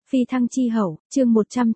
Phi thăng chi hậu, chương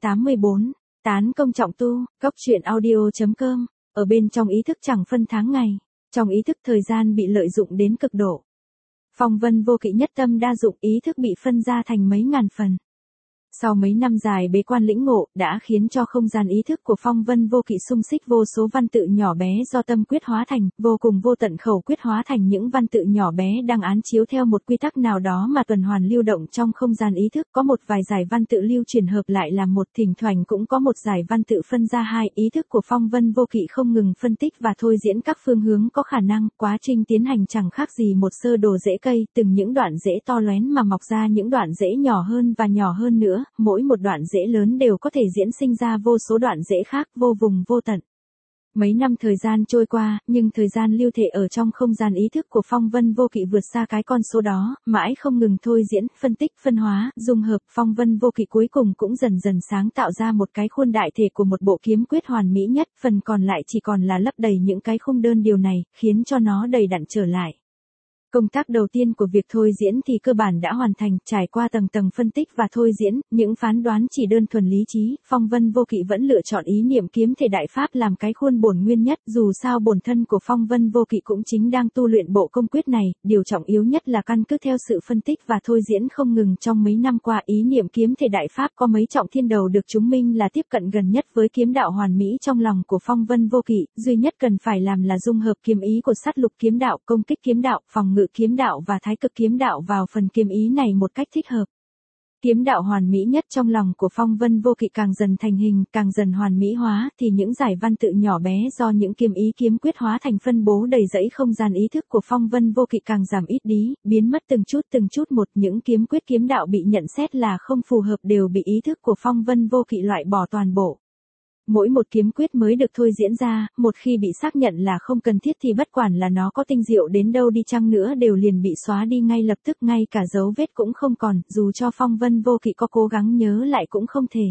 184, tán công trọng tu, góc truyện audio.com, ở bên trong ý thức chẳng phân tháng ngày, trong ý thức thời gian bị lợi dụng đến cực độ. Phong vân vô kỵ nhất tâm đa dụng, ý thức bị phân ra thành mấy ngàn phần. Sau mấy năm dài bế quan lĩnh ngộ, đã khiến cho không gian ý thức của phong vân vô kỵ xung xích vô số văn tự nhỏ bé do tâm quyết hóa thành, vô cùng vô tận khẩu quyết hóa thành những văn tự nhỏ bé đang án chiếu theo một quy tắc nào đó mà tuần hoàn lưu động trong không gian ý thức. Có một vài giải văn tự lưu truyền hợp lại làm một, thỉnh thoảng cũng có một giải văn tự phân ra hai. Ý thức của phong vân vô kỵ không ngừng phân tích và thôi diễn các phương hướng có khả năng, quá trình tiến hành chẳng khác gì một sơ đồ rễ cây, từng những đoạn rễ to lén mà mọc ra những đoạn rễ nhỏ hơn và nhỏ hơn nữa. Mỗi một đoạn rễ lớn đều có thể diễn sinh ra vô số đoạn rễ khác, vô vùng vô tận. Mấy năm thời gian trôi qua, nhưng thời gian lưu thể ở trong không gian ý thức của phong vân vô kỵ vượt xa cái con số đó, mãi không ngừng thôi diễn, phân tích, phân hóa, dung hợp. Phong vân vô kỵ cuối cùng cũng dần dần sáng tạo ra một cái khuôn đại thể của một bộ kiếm quyết hoàn mỹ nhất, phần còn lại chỉ còn là lấp đầy những cái khung đơn. Điều này khiến cho nó đầy đặn trở lại. Công tác đầu tiên của việc thôi diễn thì cơ bản đã hoàn thành, trải qua tầng tầng phân tích và thôi diễn, những phán đoán chỉ đơn thuần lý trí, phong vân vô kỵ vẫn lựa chọn ý niệm kiếm thể đại pháp làm cái khuôn bổn nguyên nhất. Dù sao bổn thân của phong vân vô kỵ cũng chính đang tu luyện bộ công quyết này, điều trọng yếu nhất là căn cứ theo sự phân tích và thôi diễn không ngừng trong mấy năm qua. Ý niệm kiếm thể đại pháp có mấy trọng thiên đầu được chứng minh là tiếp cận gần nhất với kiếm đạo hoàn mỹ trong lòng của phong vân vô kỵ, duy nhất cần phải làm là dung hợp kiếm ý của sát lục kiếm đạo, công kích kiếm đạo, phòng ngự kiếm đạo và thái cực kiếm đạo vào phần kiếm ý này một cách thích hợp. Kiếm đạo hoàn mỹ nhất trong lòng của phong vân vô kỵ càng dần thành hình, càng dần hoàn mỹ hóa, thì những giải văn tự nhỏ bé do những kiếm ý kiếm quyết hóa thành phân bố đầy dẫy không gian ý thức của phong vân vô kỵ càng giảm ít đi, biến mất từng chút một. Những kiếm quyết kiếm đạo bị nhận xét là không phù hợp đều bị ý thức của phong vân vô kỵ loại bỏ toàn bộ. Mỗi một kiếm quyết mới được thôi diễn ra, một khi bị xác nhận là không cần thiết thì bất quản là nó có tinh diệu đến đâu đi chăng nữa đều liền bị xóa đi ngay lập tức, ngay cả dấu vết cũng không còn, dù cho phong vân vô kỵ có cố gắng nhớ lại cũng không thể.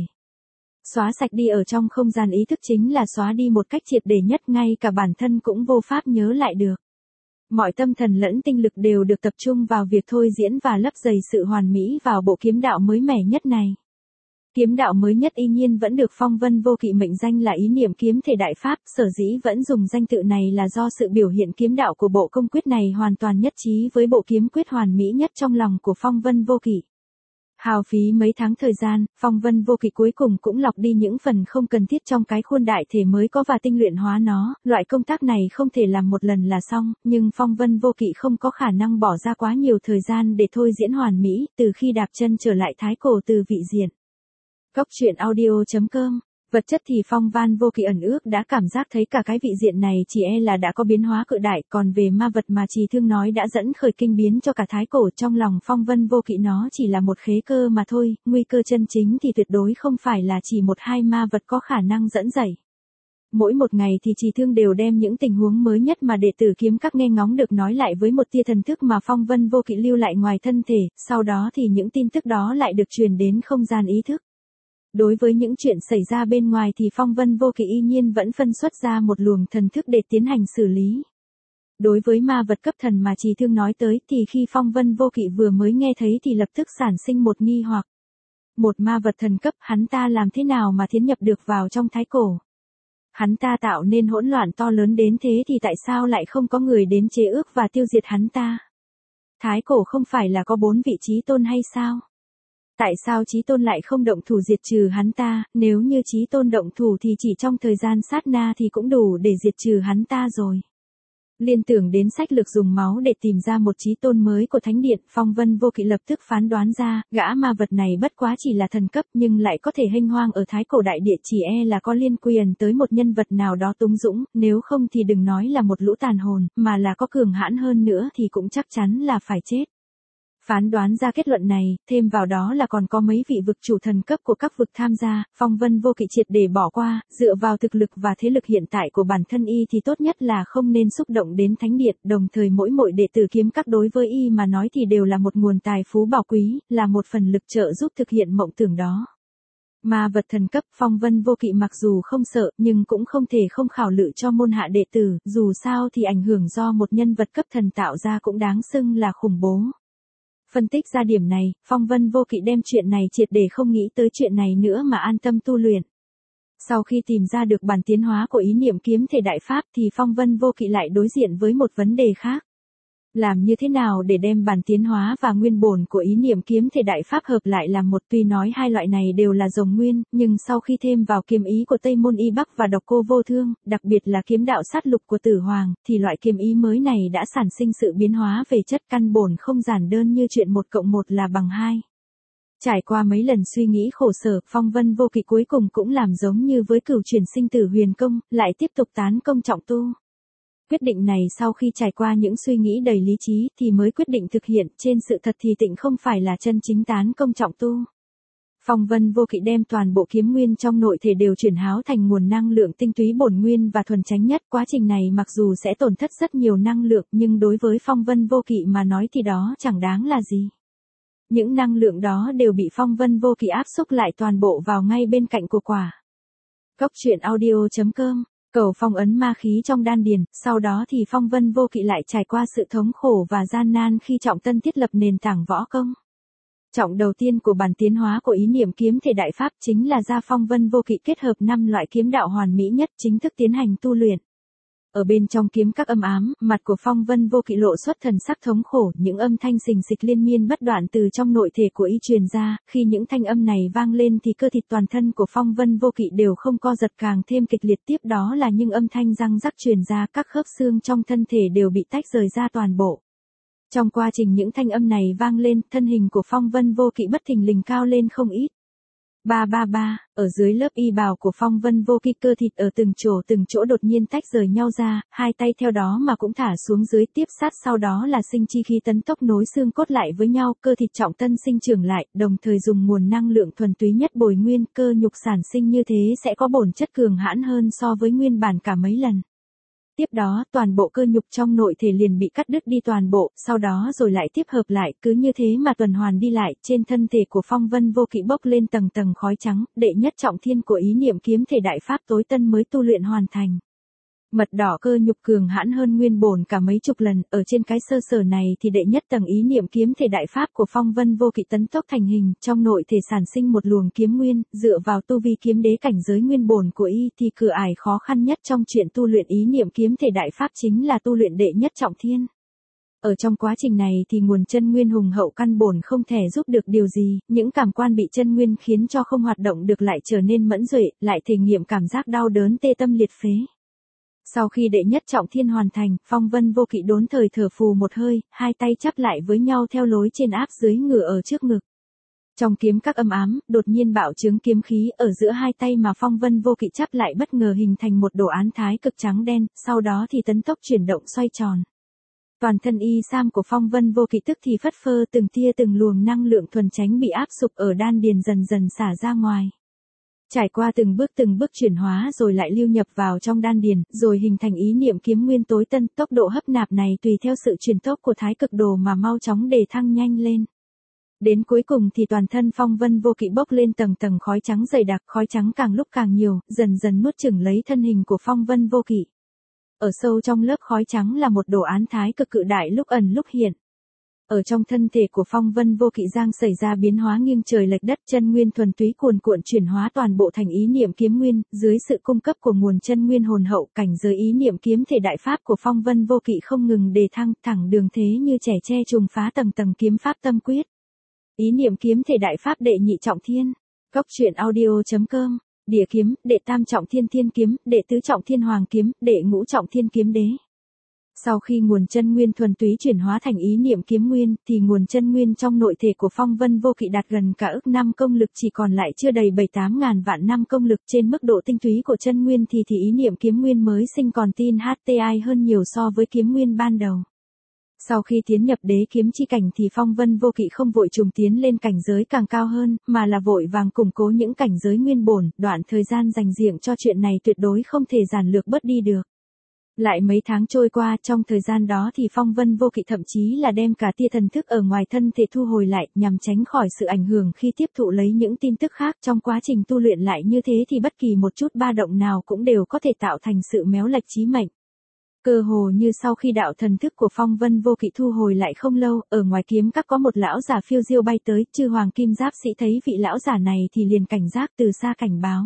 Xóa sạch đi ở trong không gian ý thức chính là xóa đi một cách triệt để nhất, ngay cả bản thân cũng vô pháp nhớ lại được. Mọi tâm thần lẫn tinh lực đều được tập trung vào việc thôi diễn và lấp đầy sự hoàn mỹ vào bộ kiếm đạo mới mẻ nhất này. Kiếm đạo mới nhất y nhiên vẫn được phong vân vô kỵ mệnh danh là ý niệm kiếm thể đại pháp, sở dĩ vẫn dùng danh tự này là do sự biểu hiện kiếm đạo của bộ công quyết này hoàn toàn nhất trí với bộ kiếm quyết hoàn mỹ nhất trong lòng của phong vân vô kỵ. Hao phí mấy tháng thời gian, phong vân vô kỵ cuối cùng cũng lọc đi những phần không cần thiết trong cái khuôn đại thể mới có và tinh luyện hóa nó. Loại công tác này không thể làm một lần là xong, nhưng phong vân vô kỵ không có khả năng bỏ ra quá nhiều thời gian để thôi diễn hoàn mỹ, từ khi đạp chân trở lại thái cổ từ vị diện. Góc truyện audio.com, vật chất thì phong vân vô kỵ ẩn ước đã cảm giác thấy cả cái vị diện này chỉ là đã có biến hóa cự đại, còn về ma vật mà Trì Thương nói đã dẫn khởi kinh biến cho cả thái cổ, trong lòng phong vân vô kỵ nó chỉ là một khế cơ mà thôi, nguy cơ chân chính thì tuyệt đối không phải là chỉ một hai ma vật có khả năng dẫn dậy. Mỗi một ngày thì Trì Thương đều đem những tình huống mới nhất mà đệ tử kiếm các nghe ngóng được nói lại với một tia thần thức mà phong vân vô kỵ lưu lại ngoài thân thể, sau đó thì những tin tức đó lại được truyền đến không gian ý thức. Đối với những chuyện xảy ra bên ngoài thì phong vân vô kỵ y nhiên vẫn phân xuất ra một luồng thần thức để tiến hành xử lý. Đối với ma vật cấp thần mà Trì Thương nói tới thì khi phong vân vô kỵ vừa mới nghe thấy thì lập tức sản sinh một nghi hoặc. Một ma vật thần cấp, hắn ta làm thế nào mà tiến nhập được vào trong thái cổ? Hắn ta tạo nên hỗn loạn to lớn đến thế thì tại sao lại không có người đến chế ước và tiêu diệt hắn ta? Thái cổ không phải là có 4 vị Chí Tôn hay sao? Tại sao Chí Tôn lại không động thủ diệt trừ hắn ta? Nếu như Chí Tôn động thủ thì chỉ trong thời gian sát na thì cũng đủ để diệt trừ hắn ta rồi. Liên tưởng đến sách lược dùng máu để tìm ra một Chí Tôn mới của Thánh Điện, phong vân vô kỵ lập tức phán đoán ra, gã ma vật này bất quá chỉ là thần cấp nhưng lại có thể hênh hoang ở thái cổ đại địa, chỉ là có liên quyền tới một nhân vật nào đó túng dũng, nếu không thì đừng nói là một lũ tàn hồn, mà là có cường hãn hơn nữa thì cũng chắc chắn là phải chết. Phán đoán ra kết luận này, thêm vào đó là còn có mấy vị vực chủ thần cấp của các vực tham gia, phong vân vô kỵ triệt để bỏ qua, dựa vào thực lực và thế lực hiện tại của bản thân y thì tốt nhất là không nên xúc động đến Thánh Điện, đồng thời mỗi đệ tử kiếm các đối với y mà nói thì đều là một nguồn tài phú bảo quý, là một phần lực trợ giúp thực hiện mộng tưởng đó. Ma vật thần cấp, phong vân vô kỵ mặc dù không sợ nhưng cũng không thể không khảo lự cho môn hạ đệ tử, dù sao thì ảnh hưởng do một nhân vật cấp thần tạo ra cũng đáng xưng là khủng bố. Phân tích ra điểm này, Phong Vân Vô Kỵ đem chuyện này triệt để không nghĩ tới chuyện này nữa mà an tâm tu luyện. Sau khi tìm ra được bản tiến hóa của ý niệm kiếm thể đại pháp thì Phong Vân Vô Kỵ lại đối diện với một vấn đề khác. Làm như thế nào để đem bản tiến hóa và nguyên bổn của ý niệm kiếm thể đại pháp hợp lại làm một, tuy nói hai loại này đều là rồng nguyên, nhưng sau khi thêm vào kiếm ý của Tây Môn Y Bắc và độc cô vô thương, đặc biệt là kiếm đạo sát lục của Tử Hoàng, thì loại kiếm ý mới này đã sản sinh sự biến hóa về chất căn bổn không giản đơn như chuyện 1+1 là bằng 2. Trải qua mấy lần suy nghĩ khổ sở, Phong Vân Vô Kỵ cuối cùng cũng làm giống như với cửu truyền sinh tử huyền công, lại tiếp tục tán công trọng tu. Quyết định này sau khi trải qua những suy nghĩ đầy lý trí thì mới quyết định thực hiện, trên sự thật thì tịnh không phải là chân chính tán công trọng tu. Phong Vân Vô Kỵ đem toàn bộ kiếm nguyên trong nội thể đều chuyển háo thành nguồn năng lượng tinh túy bổn nguyên và thuần chánh nhất. Quá trình này mặc dù sẽ tổn thất rất nhiều năng lượng nhưng đối với Phong Vân Vô Kỵ mà nói thì đó chẳng đáng là gì. Những năng lượng đó đều bị Phong Vân Vô Kỵ áp xúc lại toàn bộ vào ngay bên cạnh của quả. Cốc truyện audio.com. Cầu phong ấn ma khí trong đan điền, sau đó thì Phong Vân Vô Kỵ lại trải qua sự thống khổ và gian nan khi trọng tân thiết lập nền tảng võ công. Trọng đầu tiên của bản tiến hóa của ý niệm kiếm thể đại pháp chính là gia Phong Vân Vô Kỵ kết hợp 5 loại kiếm đạo hoàn mỹ nhất chính thức tiến hành tu luyện. Ở bên trong kiếm các âm ám, mặt của Phong Vân Vô Kỵ lộ xuất thần sắc thống khổ, những âm thanh xình xịch liên miên bất đoạn từ trong nội thể của y truyền ra, khi những thanh âm này vang lên thì cơ thịt toàn thân của Phong Vân Vô Kỵ đều không co giật càng thêm kịch liệt, tiếp đó là những âm thanh răng rắc truyền ra, các khớp xương trong thân thể đều bị tách rời ra toàn bộ. Trong quá trình những thanh âm này vang lên, thân hình của Phong Vân Vô Kỵ bất thình lình cao lên không ít. Ở dưới lớp y bào của Phong Vân Vô Kỵ cơ thịt ở từng chỗ đột nhiên tách rời nhau ra, hai tay theo đó mà cũng thả xuống dưới, tiếp sát sau đó là sinh chi khí tấn tốc nối xương cốt lại với nhau, cơ thịt trọng tân sinh trưởng lại, đồng thời dùng nguồn năng lượng thuần túy nhất bồi nguyên, cơ nhục sản sinh như thế sẽ có bổn chất cường hãn hơn so với nguyên bản cả mấy lần. Tiếp đó, toàn bộ cơ nhục trong nội thể liền bị cắt đứt đi toàn bộ, sau đó rồi lại tiếp hợp lại, cứ như thế mà tuần hoàn đi lại, trên thân thể của Phong Vân Vô Kỵ bốc lên tầng tầng khói trắng, đệ nhất trọng thiên của ý niệm kiếm thể đại pháp tối tân mới tu luyện hoàn thành. Mật đỏ cơ nhục cường hãn hơn nguyên bổn cả mấy chục lần, ở trên cái sơ sở này thì đệ nhất tầng ý niệm kiếm thể đại pháp của Phong Vân Vô Kỵ tấn tốc thành hình, trong nội thể sản sinh một luồng kiếm nguyên, dựa vào tu vi kiếm đế cảnh giới nguyên bổn của y thì cửa ải khó khăn nhất trong chuyện tu luyện ý niệm kiếm thể đại pháp chính là tu luyện đệ nhất trọng thiên. Ở trong quá trình này thì nguồn chân nguyên hùng hậu căn bổn không thể giúp được điều gì, những cảm quan bị chân nguyên khiến cho không hoạt động được lại trở nên mẫn duệ, lại thể nghiệm cảm giác đau đớn tê tâm liệt phế. Sau khi đệ nhất trọng thiên hoàn thành, Phong Vân Vô Kỵ đốn thời thở phù một hơi, hai tay chắp lại với nhau theo lối trên áp dưới ngửa ở trước ngực. Trong kiếm các âm ám, đột nhiên bạo trướng kiếm khí ở giữa hai tay mà Phong Vân Vô Kỵ chắp lại bất ngờ hình thành một đồ án thái cực trắng đen, sau đó thì tấn tốc chuyển động xoay tròn. Toàn thân y sam của Phong Vân Vô Kỵ tức thì phất phơ, từng tia từng luồng năng lượng thuần chánh bị áp sụp ở đan điền dần dần xả ra ngoài. Trải qua từng bước chuyển hóa rồi lại lưu nhập vào trong đan điền, rồi hình thành ý niệm kiếm nguyên tối tân, tốc độ hấp nạp này tùy theo sự chuyển tốc của thái cực đồ mà mau chóng đề thăng nhanh lên. Đến cuối cùng thì toàn thân Phong Vân Vô Kỵ bốc lên tầng tầng khói trắng dày đặc, khói trắng càng lúc càng nhiều, dần dần nuốt chửng lấy thân hình của Phong Vân Vô Kỵ. Ở sâu trong lớp khói trắng là một đồ án thái cực cự đại lúc ẩn lúc hiện. Ở trong thân thể của Phong Vân Vô Kỵ giang xảy ra biến hóa nghiêng trời lệch đất, chân nguyên thuần túy cuồn cuộn chuyển hóa toàn bộ thành ý niệm kiếm nguyên, dưới sự cung cấp của nguồn chân nguyên hồn hậu, cảnh giới ý niệm kiếm thể đại pháp của Phong Vân Vô Kỵ không ngừng đề thăng, thẳng đường thế như trẻ tre trùng phá tầng tầng kiếm pháp tâm quyết. Ý niệm kiếm thể đại pháp đệ nhị trọng thiên. Cốc truyện audio.com. Địa kiếm, đệ tam trọng thiên thiên kiếm, đệ tứ trọng thiên hoàng kiếm, đệ ngũ trọng thiên kiếm đế. Sau khi nguồn chân nguyên thuần túy chuyển hóa thành ý niệm kiếm nguyên, thì nguồn chân nguyên trong nội thể của Phong Vân Vô Kỵ đạt gần cả ức năm công lực, chỉ còn lại chưa đầy 7-8 ngàn vạn năm công lực. Trên mức độ tinh túy của chân nguyên thì ý niệm kiếm nguyên mới sinh còn tin HTI hơn nhiều so với kiếm nguyên ban đầu. Sau khi tiến nhập đế kiếm chi cảnh thì Phong Vân Vô Kỵ không vội trùng tiến lên cảnh giới càng cao hơn, mà là vội vàng củng cố những cảnh giới nguyên bổn, đoạn thời gian dành riêng cho chuyện này tuyệt đối không thể giản lược bớt đi được. Lại mấy tháng trôi qua, trong thời gian đó thì Phong Vân Vô Kỵ thậm chí là đem cả tia thần thức ở ngoài thân thể thu hồi lại, nhằm tránh khỏi sự ảnh hưởng khi tiếp thụ lấy những tin tức khác. Trong quá trình tu luyện lại như thế thì bất kỳ một chút ba động nào cũng đều có thể tạo thành sự méo lệch chí mệnh. Cơ hồ như sau khi đạo thần thức của Phong Vân Vô Kỵ thu hồi lại không lâu, ở ngoài kiếm các có một lão giả phiêu diêu bay tới, chư hoàng kim giáp sĩ thấy vị lão giả này thì liền cảnh giác từ xa cảnh báo.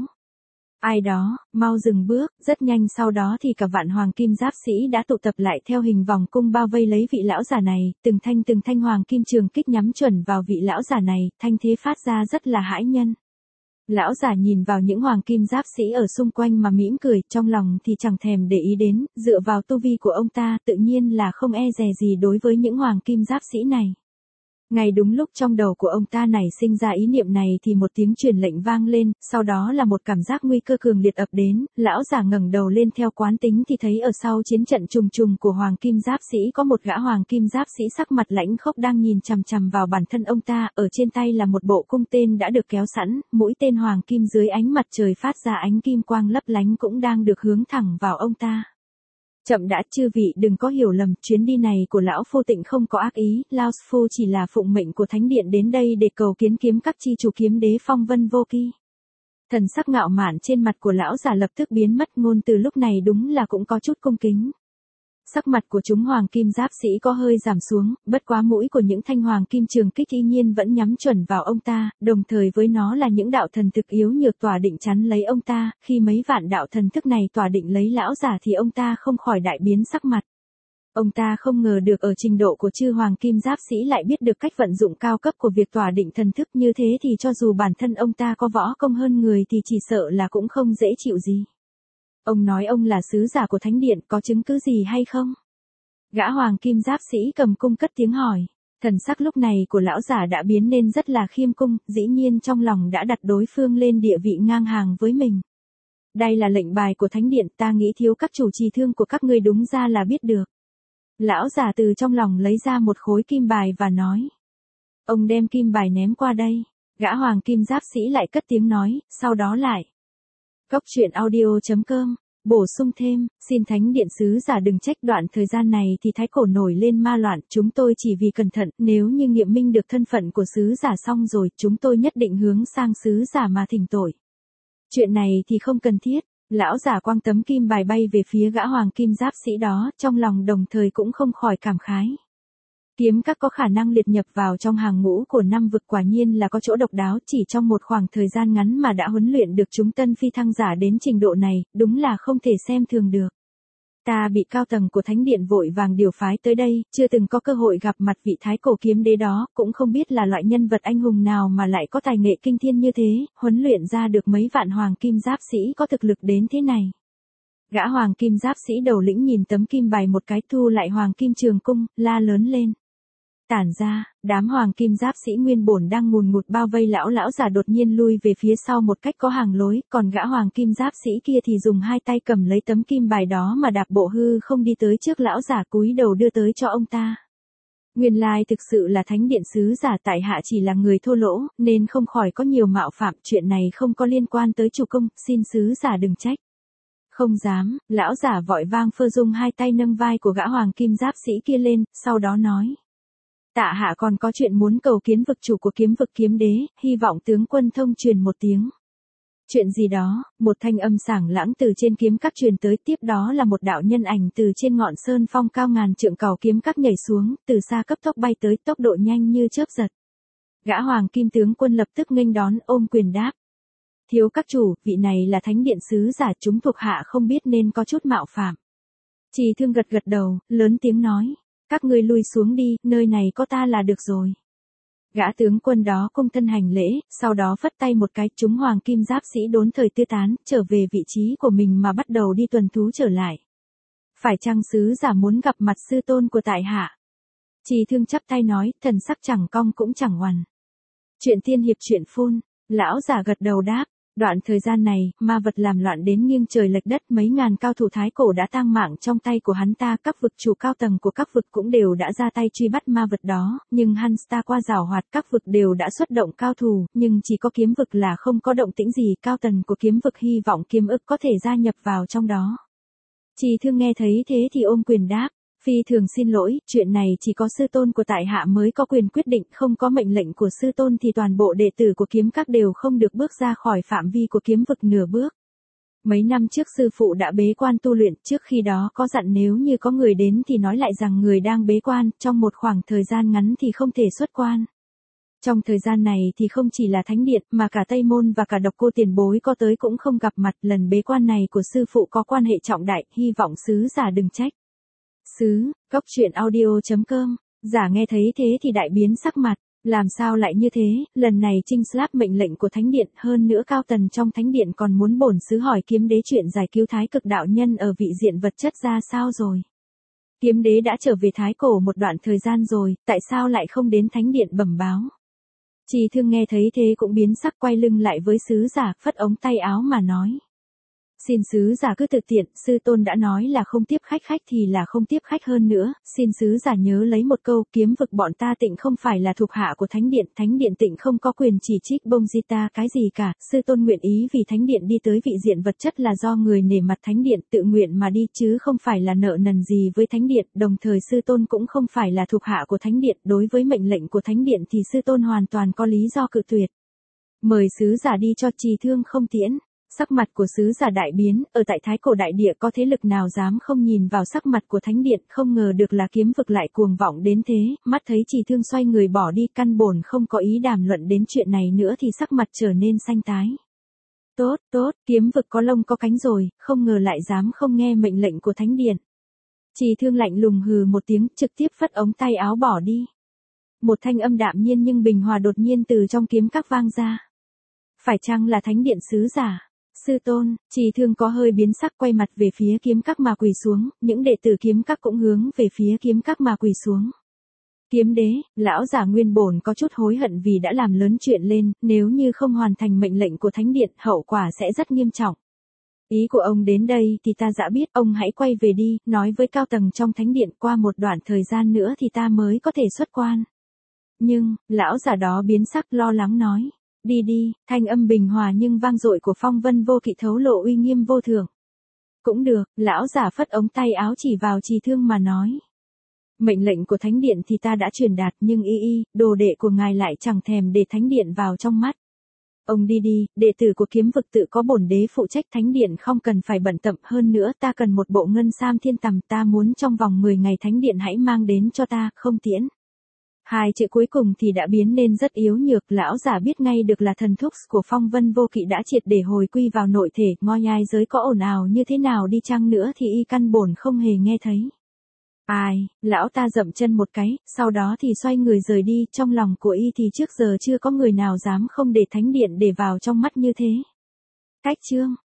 Ai đó, mau dừng bước, rất nhanh sau đó thì cả vạn hoàng kim giáp sĩ đã tụ tập lại theo hình vòng cung bao vây lấy vị lão giả này, từng thanh hoàng kim trường kích nhắm chuẩn vào vị lão giả này, thanh thế phát ra rất là hãi nhân. Lão giả nhìn vào những hoàng kim giáp sĩ ở xung quanh mà mỉm cười, trong lòng thì chẳng thèm để ý đến, dựa vào tu vi của ông ta tự nhiên là không e dè gì đối với những hoàng kim giáp sĩ này. Ngay đúng lúc trong đầu của ông ta nảy sinh ra ý niệm này thì một tiếng truyền lệnh vang lên, sau đó là một cảm giác nguy cơ cường liệt ập đến, lão giả ngẩng đầu lên theo quán tính thì thấy ở sau chiến trận trùng trùng của hoàng kim giáp sĩ có một gã hoàng kim giáp sĩ sắc mặt lãnh khốc đang nhìn chằm chằm vào bản thân ông ta, ở trên tay là một bộ cung tên đã được kéo sẵn, mũi tên hoàng kim dưới ánh mặt trời phát ra ánh kim quang lấp lánh cũng đang được hướng thẳng vào ông ta. Chậm đã, chư vị đừng có hiểu lầm, chuyến đi này của lão phu Tịnh không có ác ý, lão phu chỉ là phụng mệnh của thánh điện đến đây để cầu kiến kiếm các chi chủ kiếm đế Phong Vân Vô Kỵ. Thần sắc ngạo mạn trên mặt của lão giả lập tức biến mất, ngôn từ lúc này đúng là cũng có chút cung kính. Sắc mặt của chúng hoàng kim giáp sĩ có hơi giảm xuống, bất quá mũi của những thanh hoàng kim trường kích y nhiên vẫn nhắm chuẩn vào ông ta, đồng thời với nó là những đạo thần thực yếu nhược tỏa định chắn lấy ông ta, khi mấy vạn đạo thần thức này tỏa định lấy lão giả thì ông ta không khỏi đại biến sắc mặt. Ông ta không ngờ được ở trình độ của chư hoàng kim giáp sĩ lại biết được cách vận dụng cao cấp của việc tỏa định thần thức, như thế thì cho dù bản thân ông ta có võ công hơn người thì chỉ sợ là cũng không dễ chịu gì. Ông nói ông là sứ giả của thánh điện, có chứng cứ gì hay không? Gã hoàng kim giáp sĩ cầm cung cất tiếng hỏi. Thần sắc lúc này của lão giả đã biến nên rất là khiêm cung, dĩ nhiên trong lòng đã đặt đối phương lên địa vị ngang hàng với mình. Đây là lệnh bài của thánh điện, ta nghĩ thiếu các chủ trì thương của các ngươi đúng ra là biết được. Lão giả từ trong lòng lấy ra một khối kim bài và nói. Ông đem kim bài ném qua đây. Gã hoàng kim giáp sĩ lại cất tiếng nói, sau đó lại. Cốc truyện audio.com, bổ sung thêm, xin thánh điện sứ giả đừng trách, đoạn thời gian này thì thái cổ nổi lên ma loạn, chúng tôi chỉ vì cẩn thận, nếu như nghiệm minh được thân phận của sứ giả xong rồi, chúng tôi nhất định hướng sang sứ giả mà thỉnh tội. Chuyện này thì không cần thiết, lão giả quăng tấm kim bài bay về phía gã hoàng kim giáp sĩ đó, trong lòng đồng thời cũng không khỏi cảm khái. Kiếm các có khả năng liệt nhập vào trong hàng ngũ của năm vực, quả nhiên là có chỗ độc đáo, chỉ trong một khoảng thời gian ngắn mà đã huấn luyện được chúng tân phi thăng giả đến trình độ này, đúng là không thể xem thường được. Ta bị cao tầng của thánh điện vội vàng điều phái tới đây, chưa từng có cơ hội gặp mặt vị thái cổ kiếm đế đó, cũng không biết là loại nhân vật anh hùng nào mà lại có tài nghệ kinh thiên như thế, huấn luyện ra được mấy vạn hoàng kim giáp sĩ có thực lực đến thế này. Gã hoàng kim giáp sĩ đầu lĩnh nhìn tấm kim bài một cái, thu lại hoàng kim trường cung, la lớn lên. Tản ra, đám hoàng kim giáp sĩ nguyên bổn đang ngùn ngụt bao vây lão giả đột nhiên lui về phía sau một cách có hàng lối, còn gã hoàng kim giáp sĩ kia thì dùng hai tay cầm lấy tấm kim bài đó mà đạp bộ hư không đi tới trước lão giả, cúi đầu đưa tới cho ông ta. Nguyên lai thực sự là thánh điện sứ giả, tại hạ chỉ là người thô lỗ, nên không khỏi có nhiều mạo phạm, chuyện này không có liên quan tới chủ công, xin sứ giả đừng trách. Không dám, lão giả vội vang phơ dung hai tay nâng vai của gã hoàng kim giáp sĩ kia lên, sau đó nói. Tạ hạ còn có chuyện muốn cầu kiến vực chủ của kiếm vực kiếm đế, hy vọng tướng quân thông truyền một tiếng. Chuyện gì đó, một thanh âm sảng lãng từ trên kiếm các truyền tới, tiếp đó là một đạo nhân ảnh từ trên ngọn sơn phong cao ngàn trượng cầu kiếm các nhảy xuống, từ xa cấp tốc bay tới, tốc độ nhanh như chớp giật. Gã hoàng kim tướng quân lập tức nghênh đón, ôm quyền đáp. Thiếu các chủ, vị này là thánh điện sứ giả, chúng thuộc hạ không biết nên có chút mạo phạm. Trì Thương gật gật đầu, lớn tiếng nói. Các ngươi lui xuống đi, nơi này có ta là được rồi. Gã tướng quân đó cung thân hành lễ, sau đó phất tay một cái, chúng hoàng kim giáp sĩ đốn thời tiêu tán, trở về vị trí của mình mà bắt đầu đi tuần thú trở lại. Phải chăng sứ giả muốn gặp mặt sư tôn của tại hạ? Trì Thương chắp tay nói, thần sắc chẳng cong cũng chẳng ngoằn. Chuyện tiên hiệp chuyện phun, lão giả gật đầu đáp. Đoạn thời gian này, ma vật làm loạn đến nghiêng trời lệch đất, mấy ngàn cao thủ thái cổ đã tang mạng trong tay của hắn ta, các vực chủ cao tầng của các vực cũng đều đã ra tay truy bắt ma vật đó, nhưng hắn ta qua giảo hoạt, các vực đều đã xuất động cao thủ, nhưng chỉ có kiếm vực là không có động tĩnh gì, cao tầng của kiếm vực hy vọng kiếm ức có thể gia nhập vào trong đó. Trì Thương nghe thấy thế thì ôm quyền đáp. Phi thường xin lỗi, chuyện này chỉ có sư tôn của tại hạ mới có quyền quyết định, không có mệnh lệnh của sư tôn thì toàn bộ đệ tử của kiếm các đều không được bước ra khỏi phạm vi của kiếm vực nửa bước. Mấy năm trước sư phụ đã bế quan tu luyện, trước khi đó có dặn nếu như có người đến thì nói lại rằng người đang bế quan, trong một khoảng thời gian ngắn thì không thể xuất quan. Trong thời gian này thì không chỉ là Thánh Điện mà cả Tây Môn và cả Độc Cô tiền bối có tới cũng không gặp mặt, lần bế quan này của sư phụ có quan hệ trọng đại, hy vọng sứ giả đừng trách. Cóc truyện audio.com, giả nghe thấy thế thì đại biến sắc mặt, làm sao lại như thế, lần này Trinh Slap mệnh lệnh của Thánh Điện, hơn nữa cao tầng trong Thánh Điện còn muốn bổn sứ hỏi Kiếm Đế chuyện giải cứu Thái Cực đạo nhân ở vị diện vật chất ra sao rồi. Kiếm Đế đã trở về Thái Cổ một đoạn thời gian rồi, tại sao lại không đến Thánh Điện bẩm báo? Trì Thương nghe thấy thế cũng biến sắc, quay lưng lại với sứ giả, phất ống tay áo mà nói. Xin sứ giả cứ tự tiện, sư tôn đã nói là không tiếp khách thì là không tiếp khách, hơn nữa, xin sứ giả nhớ lấy một câu, kiếm vực bọn ta Tịnh không phải là thuộc hạ của Thánh Điện Tịnh không có quyền chỉ trích Bông Gita cái gì cả, sư tôn nguyện ý vì Thánh Điện đi tới vị diện vật chất là do người nể mặt Thánh Điện tự nguyện mà đi chứ không phải là nợ nần gì với Thánh Điện, đồng thời sư tôn cũng không phải là thuộc hạ của Thánh Điện, đối với mệnh lệnh của Thánh Điện thì sư tôn hoàn toàn có lý do cự tuyệt. Mời sứ giả đi cho Trì Thương không tiễn. Sắc mặt của sứ giả đại biến, ở tại Thái Cổ đại địa có thế lực nào dám không nhìn vào sắc mặt của Thánh Điện, không ngờ được là kiếm vực lại cuồng vọng đến thế, mắt thấy Trì Thương xoay người bỏ đi, căn bổn không có ý đàm luận đến chuyện này nữa thì sắc mặt trở nên xanh tái. Tốt, kiếm vực có lông có cánh rồi, không ngờ lại dám không nghe mệnh lệnh của Thánh Điện. Trì Thương lạnh lùng hừ một tiếng, trực tiếp phất ống tay áo bỏ đi. Một thanh âm đạm nhiên nhưng bình hòa đột nhiên từ trong kiếm các vang ra. Phải chăng là Thánh Điện sứ giả? Sư tôn, Trì Thương có hơi biến sắc, quay mặt về phía kiếm các mà quỳ xuống, những đệ tử kiếm các cũng hướng về phía kiếm các mà quỳ xuống. Kiếm Đế, lão giả nguyên bổn có chút hối hận vì đã làm lớn chuyện lên, nếu như không hoàn thành mệnh lệnh của Thánh Điện, hậu quả sẽ rất nghiêm trọng. Ý của ông đến đây thì ta đã biết, ông hãy quay về đi, nói với cao tầng trong Thánh Điện, qua một đoạn thời gian nữa thì ta mới có thể xuất quan. Nhưng, lão giả đó biến sắc lo lắng nói. Đi, thanh âm bình hòa nhưng vang dội của Phong Vân Vô Kỵ thấu lộ uy nghiêm vô thượng. Cũng được, lão giả phất ống tay áo chỉ vào Trì Thương mà nói. Mệnh lệnh của Thánh Điện thì ta đã truyền đạt, nhưng đồ đệ của ngài lại chẳng thèm để Thánh Điện vào trong mắt. Ông đi, đệ tử của kiếm vực tự có bổn đế phụ trách, Thánh Điện không cần phải bận tâm, hơn nữa ta cần một bộ ngân sam thiên tầm, ta muốn trong vòng 10 ngày Thánh Điện hãy mang đến cho ta, không tiễn. Hai chữ cuối cùng thì đã biến nên rất yếu nhược, lão giả biết ngay được là thần thúc của Phong Vân Vô Kỵ đã triệt để hồi quy vào nội thể, ngôi nhai giới có ồn ào như thế nào đi chăng nữa thì căn bổn không hề nghe thấy. Lão ta dậm chân một cái, sau đó thì xoay người rời đi, trong lòng của thì trước giờ chưa có người nào dám không để Thánh Điện để vào trong mắt như thế. Cách chương